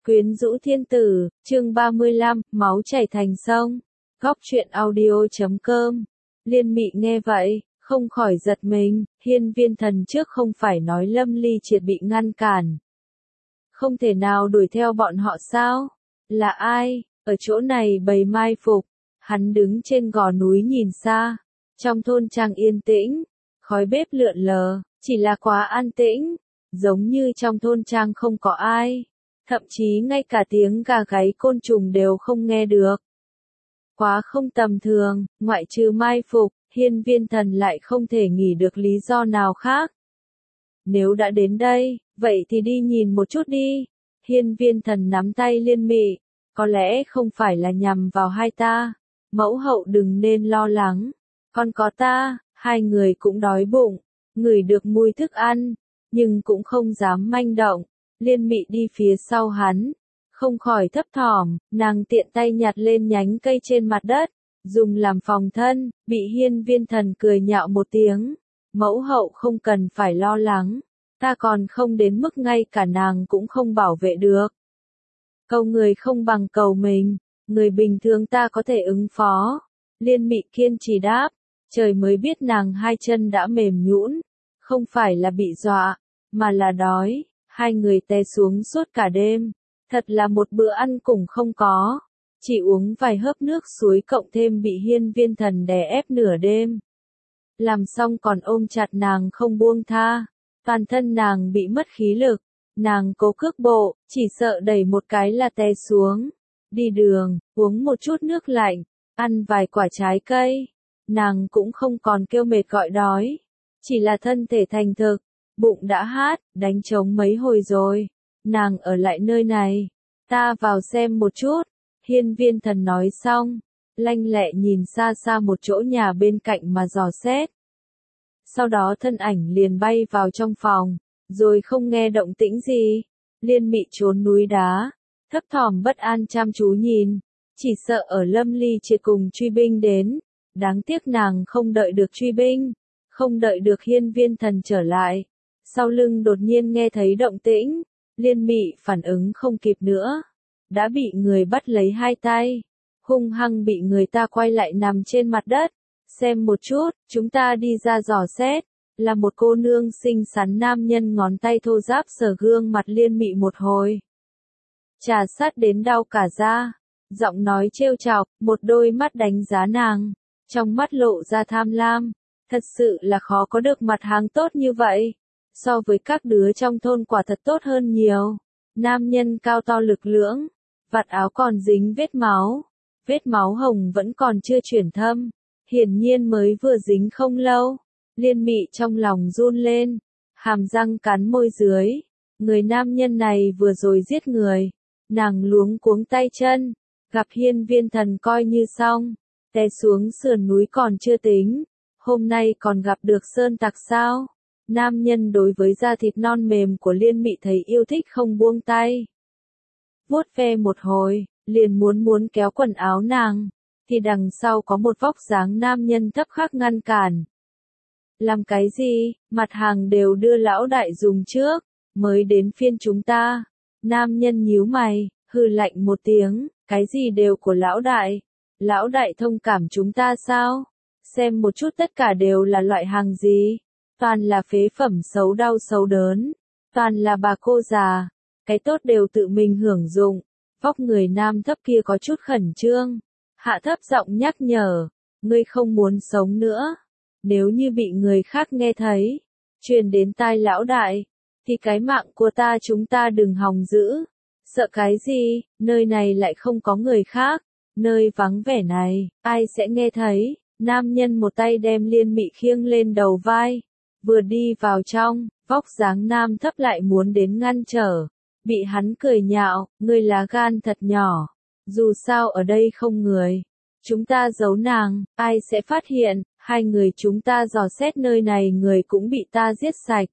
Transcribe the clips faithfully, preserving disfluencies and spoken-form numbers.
Quyến rũ thiên tử, chương ba mươi lăm, máu chảy thành sông. Góc truyện audio chấm com. Liên Mị nghe vậy, không khỏi giật mình, Hiên Viên Thần trước không phải nói Lâm Ly Triệt bị ngăn cản. Không thể nào đuổi theo bọn họ sao? Là ai? Ở chỗ này bày mai phục. Hắn đứng trên gò núi nhìn xa. Trong thôn trang yên tĩnh, khói bếp lượn lờ, chỉ là quá an tĩnh, giống như trong thôn trang không có ai. Thậm chí ngay cả tiếng gà gáy côn trùng đều không nghe được. Quá không tầm thường, ngoại trừ mai phục, Hiên Viên Thần lại không thể nghĩ được lý do nào khác. Nếu đã đến đây, vậy thì đi nhìn một chút đi. Hiên Viên Thần nắm tay Liên Mị, có lẽ không phải là nhằm vào hai ta. Mẫu hậu đừng nên lo lắng, còn có ta, hai người cũng đói bụng, ngửi được mùi thức ăn, nhưng cũng không dám manh động. Liên Mị đi phía sau hắn, không khỏi thấp thỏm, nàng tiện tay nhặt lên nhánh cây trên mặt đất, dùng làm phòng thân, bị Hiên Viên Thần cười nhạo một tiếng. Mẫu hậu không cần phải lo lắng, ta còn không đến mức ngay cả nàng cũng không bảo vệ được. Cầu người không bằng cầu mình, người bình thường ta có thể ứng phó. Liên Mị kiên trì đáp, trời mới biết nàng hai chân đã mềm nhũn, không phải là bị dọa, mà là đói. Hai người té xuống suốt cả đêm, thật là một bữa ăn cũng không có, chỉ uống vài hớp nước suối cộng thêm bị Hiên Viên Thần đè ép nửa đêm. Làm xong còn ôm chặt nàng không buông tha, toàn thân nàng bị mất khí lực, nàng cố cước bộ, chỉ sợ đẩy một cái là té xuống. Đi đường, uống một chút nước lạnh, ăn vài quả trái cây, nàng cũng không còn kêu mệt gọi đói, chỉ là thân thể thành thực. Bụng đã hát, đánh trống mấy hồi rồi, nàng ở lại nơi này, ta vào xem một chút. Hiên Viên Thần nói xong, lanh lẹ nhìn xa xa một chỗ nhà bên cạnh mà dò xét. Sau đó thân ảnh liền bay vào trong phòng, rồi không nghe động tĩnh gì. Liên Mị trốn núi đá, thấp thỏm bất an chăm chú nhìn, chỉ sợ ở Lâm Ly Triệt cùng truy binh đến, đáng tiếc nàng không đợi được truy binh, không đợi được Hiên Viên Thần trở lại. Sau lưng đột nhiên nghe thấy động tĩnh, Liên Mị phản ứng không kịp nữa, đã bị người bắt lấy hai tay, hung hăng bị người ta quay lại nằm trên mặt đất. Xem một chút, chúng ta đi ra dò xét, là một cô nương xinh xắn. Nam nhân ngón tay thô ráp sờ gương mặt Liên Mị một hồi, trà sát đến đau cả da, giọng nói trêu chọc, một đôi mắt đánh giá nàng, trong mắt lộ ra tham lam, thật sự là khó có được mặt hàng tốt như vậy. So với các đứa trong thôn quả thật tốt hơn nhiều. Nam nhân cao to lực lưỡng, vạt áo còn dính vết máu, vết máu hồng vẫn còn chưa chuyển thâm, hiển nhiên mới vừa dính không lâu. Liên Mị trong lòng run lên, hàm răng cắn môi dưới, người nam nhân này vừa rồi giết người, nàng luống cuống tay chân, gặp Hiên Viên Thần coi như xong, té xuống sườn núi còn chưa tính, hôm nay còn gặp được sơn tặc sao? Nam nhân đối với da thịt non mềm của Liên Mị thấy yêu thích không buông tay. Vuốt ve một hồi, liền muốn muốn kéo quần áo nàng, thì đằng sau có một vóc dáng nam nhân thấp khác ngăn cản. Làm cái gì, mặt hàng đều đưa lão đại dùng trước, mới đến phiên chúng ta. Nam nhân nhíu mày, hừ lạnh một tiếng, cái gì đều của lão đại. Lão đại thông cảm chúng ta sao? Xem một chút tất cả đều là loại hàng gì? Toàn là phế phẩm xấu đau xấu đớn, toàn là bà cô già, cái tốt đều tự mình hưởng dụng. Vóc người nam thấp kia có chút khẩn trương, hạ thấp giọng nhắc nhở, ngươi không muốn sống nữa. Nếu như bị người khác nghe thấy, truyền đến tai lão đại, thì cái mạng của ta chúng ta đừng hòng giữ. Sợ cái gì, nơi này lại không có người khác, nơi vắng vẻ này, ai sẽ nghe thấy. Nam nhân một tay đem Liên Mị khiêng lên đầu vai. Vừa đi vào trong, vóc dáng nam thấp lại muốn đến ngăn trở, bị hắn cười nhạo, ngươi lá gan thật nhỏ, dù sao ở đây không người, chúng ta giấu nàng, ai sẽ phát hiện, hai người chúng ta dò xét nơi này người cũng bị ta giết sạch.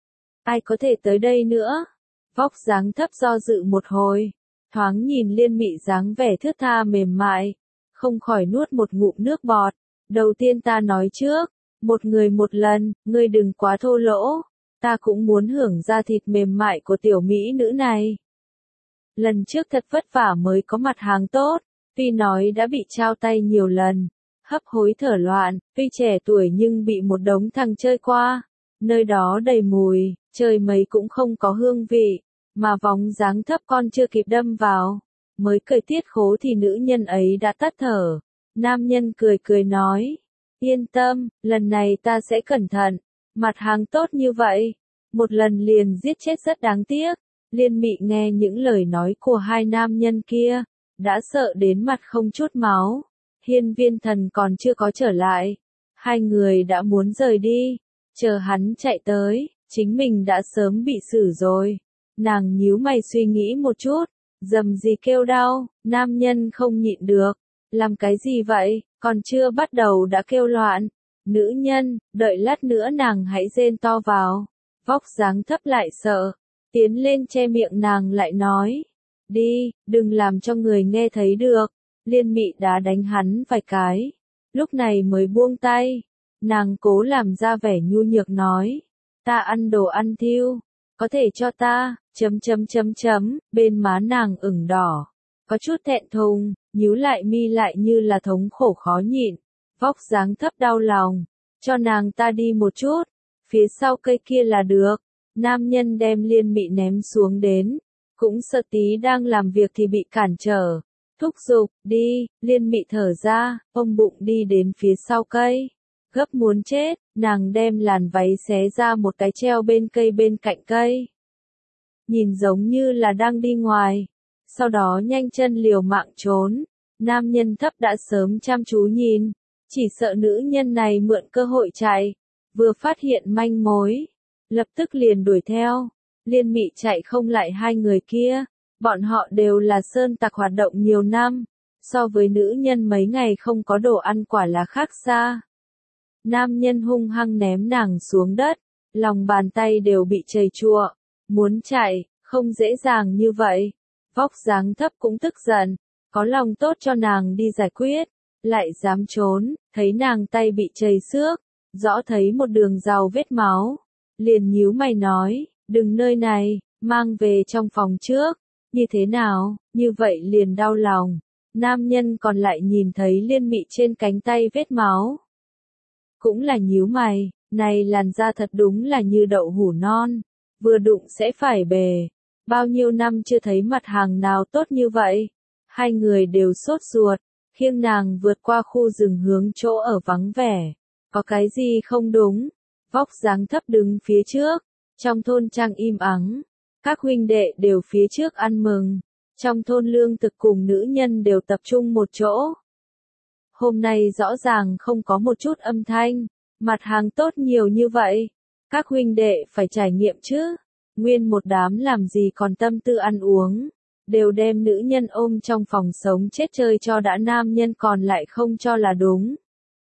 Ai có thể tới đây nữa? Vóc dáng thấp do dự một hồi, thoáng nhìn Liên Mị dáng vẻ thướt tha mềm mại, không khỏi nuốt một ngụm nước bọt. Đầu tiên ta nói trước, một người một lần, ngươi đừng quá thô lỗ, ta cũng muốn hưởng da thịt mềm mại của tiểu mỹ nữ này. lần trước thật vất vả mới có mặt hàng tốt, tuy nói đã bị trao tay nhiều lần, hấp hối thở loạn, tuy trẻ tuổi nhưng bị một đống thằng chơi qua, nơi đó đầy mùi, trời mấy cũng không có hương vị, mà vóng dáng thấp con chưa kịp đâm vào, mới cởi tiết khố thì nữ nhân ấy đã tắt thở. Nam nhân cười cười nói, yên tâm, lần này ta sẽ cẩn thận, mặt hàng tốt như vậy, một lần liền giết chết rất đáng tiếc. Liên Mị nghe những lời nói của hai nam nhân kia, đã sợ đến mặt không chút máu. Hiên Viên Thần còn chưa có trở lại, hai người đã muốn rời đi, chờ hắn chạy tới, chính mình đã sớm bị xử rồi. Nàng nhíu mày suy nghĩ một chút, dầm gì kêu đau, nam nhân không nhịn được, làm cái gì vậy, còn chưa bắt đầu đã kêu loạn. Nữ nhân, đợi lát nữa nàng hãy rên to vào, vóc dáng thấp lại sợ, tiến lên che miệng nàng lại nói, đi, đừng làm cho người nghe thấy được. Liên Mị đã đánh hắn vài cái, lúc này mới buông tay, nàng cố làm ra vẻ nhu nhược nói, ta ăn đồ ăn thiêu, có thể cho ta, chấm chấm chấm chấm, bên má nàng ửng đỏ, có chút thẹn thùng, nhíu lại mi lại như là thống khổ khó nhịn, vóc dáng thấp đau lòng, cho nàng ta đi một chút, phía sau cây kia là được. Nam nhân đem Liên Mị ném xuống đến, cũng sợ tí đang làm việc thì bị cản trở, thúc giục, đi. Liên Mị thở ra, ôm bụng đi đến phía sau cây, gấp muốn chết, nàng đem làn váy xé ra một cái treo bên cây bên cạnh cây, nhìn giống như là đang đi ngoài, sau đó nhanh chân liều mạng trốn. Nam nhân thấp đã sớm chăm chú nhìn, chỉ sợ nữ nhân này mượn cơ hội chạy, vừa phát hiện manh mối, lập tức liền đuổi theo. Liên Mị chạy không lại hai người kia, bọn họ đều là sơn tặc hoạt động nhiều năm, so với nữ nhân mấy ngày không có đồ ăn quả là khác xa. Nam nhân hung hăng ném nàng xuống đất, lòng bàn tay đều bị chầy chùa, muốn chạy, không dễ dàng như vậy. Vóc dáng thấp cũng tức giận, có lòng tốt cho nàng đi giải quyết, lại dám trốn, thấy nàng tay bị chầy xước, rõ thấy một đường dầu vết máu, liền nhíu mày nói, đừng nơi này, mang về trong phòng trước. Như thế nào, như vậy liền đau lòng. Nam nhân còn lại nhìn thấy Liên Mị trên cánh tay vết máu, cũng là nhíu mày, này làn da thật đúng là như đậu hũ non, vừa đụng sẽ phải bề. Bao nhiêu năm chưa thấy mặt hàng nào tốt như vậy. Hai người đều sốt ruột, khiêng nàng vượt qua khu rừng hướng chỗ ở vắng vẻ. Có cái gì không đúng? Vóc dáng thấp đứng phía trước, trong thôn trang im ắng, các huynh đệ đều phía trước ăn mừng, trong thôn lương thực cùng nữ nhân đều tập trung một chỗ. Hôm nay rõ ràng không có một chút âm thanh, mặt hàng tốt nhiều như vậy, các huynh đệ phải trải nghiệm chứ. Nguyên một đám làm gì còn tâm tư ăn uống, đều đem nữ nhân ôm trong phòng sống chết chơi cho đã, nam nhân còn lại không cho là đúng.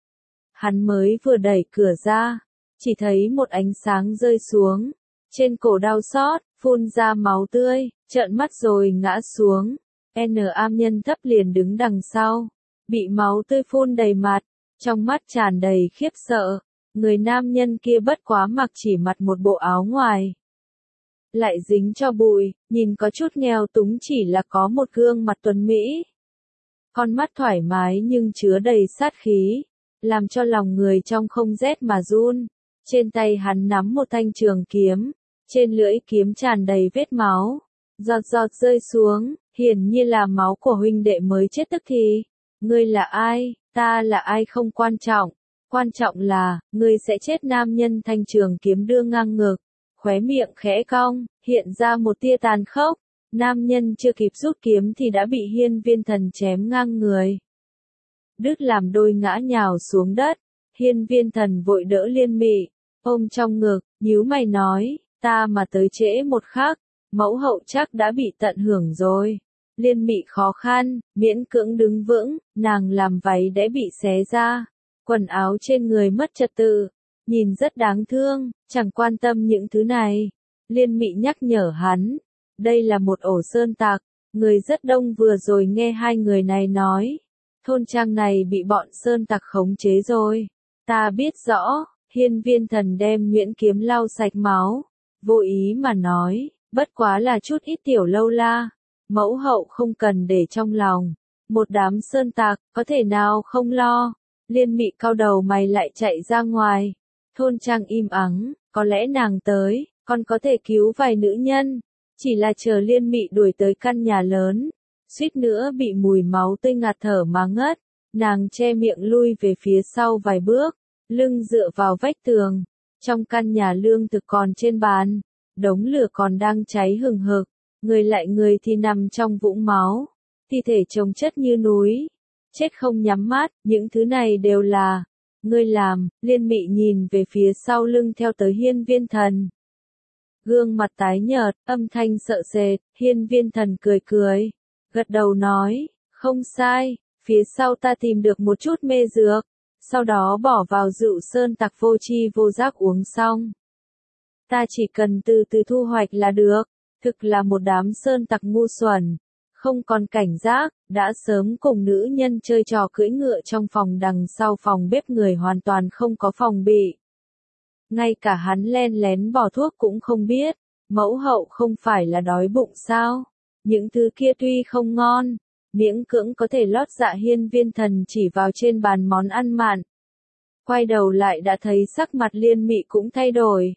Hắn mới vừa đẩy cửa ra, chỉ thấy một ánh sáng rơi xuống, trên cổ đau xót, phun ra máu tươi, trợn mắt rồi ngã xuống. N am nhân thấp liền đứng đằng sau, bị máu tươi phun đầy mặt, trong mắt tràn đầy khiếp sợ. Người nam nhân kia bất quá mặc chỉ mặc một bộ áo ngoài, lại dính cho bụi, nhìn có chút nghèo túng, chỉ là có một gương mặt tuấn mỹ. Con mắt thoải mái nhưng chứa đầy sát khí, làm cho lòng người trong không rét mà run. Trên tay hắn nắm một thanh trường kiếm, trên lưỡi kiếm tràn đầy vết máu, giọt giọt rơi xuống, hiển nhiên là máu của huynh đệ mới chết tức thì. Ngươi là ai, ta là ai không quan trọng, quan trọng là, ngươi sẽ chết. Nam nhân thanh trường kiếm đưa ngang ngực, khóe miệng khẽ cong, hiện ra một tia tàn khốc. Nam nhân chưa kịp rút kiếm thì đã bị Hiên Viên Thần chém ngang người, đứt làm đôi ngã nhào xuống đất. Hiên Viên Thần vội đỡ Liên Mị, ôm trong ngực, nhíu mày nói, ta mà tới trễ một khắc, mẫu hậu chắc đã bị tận hưởng rồi. Liên Mị khó khăn, miễn cưỡng đứng vững, nàng làm váy đã bị xé ra, quần áo trên người mất trật tự, nhìn rất đáng thương, chẳng quan tâm những thứ này. Liên Mị nhắc nhở hắn, đây là một ổ sơn tặc, người rất đông. Vừa rồi nghe hai người này nói, thôn trang này bị bọn sơn tặc khống chế rồi. Ta biết rõ. Hiên Viên Thần đem nhuyễn kiếm lau sạch máu, vô ý mà nói, bất quá là chút ít tiểu lâu la, Mẫu hậu không cần để trong lòng. Một đám sơn tặc, có thể nào không lo. Liên Mị cau đầu mày lại chạy ra ngoài. Thôn trang im ắng, có lẽ nàng tới, còn có thể cứu vài nữ nhân. Chỉ là chờ Liên Mị đuổi tới căn nhà lớn, suýt nữa bị mùi máu tươi ngạt thở mà ngất. Nàng che miệng lui về phía sau vài bước, lưng dựa vào vách tường. Trong căn nhà lương thực còn trên bàn, đống lửa còn đang cháy hừng hực, người lại người thì nằm trong vũng máu, thi thể chồng chất như núi, chết không nhắm mắt, những thứ này đều là ngươi làm. Liên Mị nhìn về phía sau lưng theo tới Hiên Viên Thần. Gương mặt tái nhợt, âm thanh sợ sệt. Hiên Viên Thần cười cười, gật đầu nói, không sai, phía sau ta tìm được một chút mê dược, sau đó bỏ vào rượu sơn tặc vô tri vô giác uống xong. Ta chỉ cần từ từ thu hoạch là được. Thực là một đám sơn tặc ngu xuẩn, không còn cảnh giác, đã sớm cùng nữ nhân chơi trò cưỡi ngựa trong phòng đằng sau phòng bếp, người hoàn toàn không có phòng bị. Ngay cả hắn len lén bỏ thuốc cũng không biết. Mẫu hậu không phải là đói bụng sao? Những thứ kia tuy không ngon, miễn cưỡng có thể lót dạ. Hiên Viên Thần chỉ vào trên bàn món ăn mặn. Quay đầu lại đã thấy sắc mặt Liên Mị cũng thay đổi.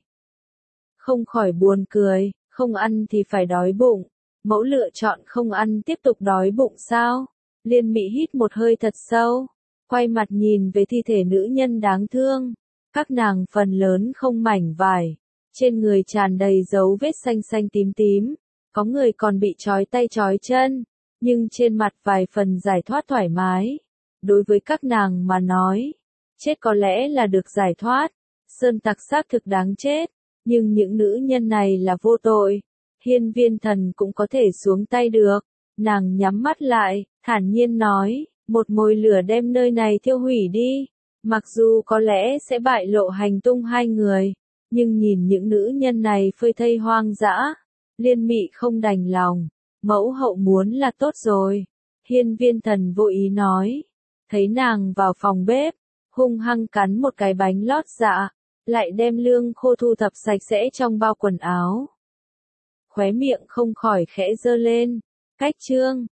Không khỏi buồn cười, không ăn thì phải đói bụng. Mẫu lựa chọn không ăn tiếp tục đói bụng sao? Liên Mị hít một hơi thật sâu, quay mặt nhìn về thi thể nữ nhân đáng thương. Các nàng phần lớn không mảnh vải, trên người tràn đầy dấu vết xanh xanh tím tím, có người còn bị trói tay trói chân, nhưng trên mặt vài phần giải thoát thoải mái. Đối với các nàng mà nói, chết có lẽ là được giải thoát. Sơn tặc xác thực đáng chết, nhưng những nữ nhân này là vô tội. Hiên Viên Thần cũng có thể xuống tay được. Nàng nhắm mắt lại, thản nhiên nói, một mồi lửa đem nơi này thiêu hủy đi. Mặc dù có lẽ sẽ bại lộ hành tung hai người, nhưng nhìn những nữ nhân này phơi thây hoang dã, Liên Mị không đành lòng. Mẫu hậu muốn là tốt rồi. Hiên Viên Thần vô ý nói. Thấy nàng vào phòng bếp, hung hăng cắn một cái bánh lót dạ, lại đem lương khô thu thập sạch sẽ trong bao quần áo. Khóe miệng không khỏi khẽ giơ lên. Cách chương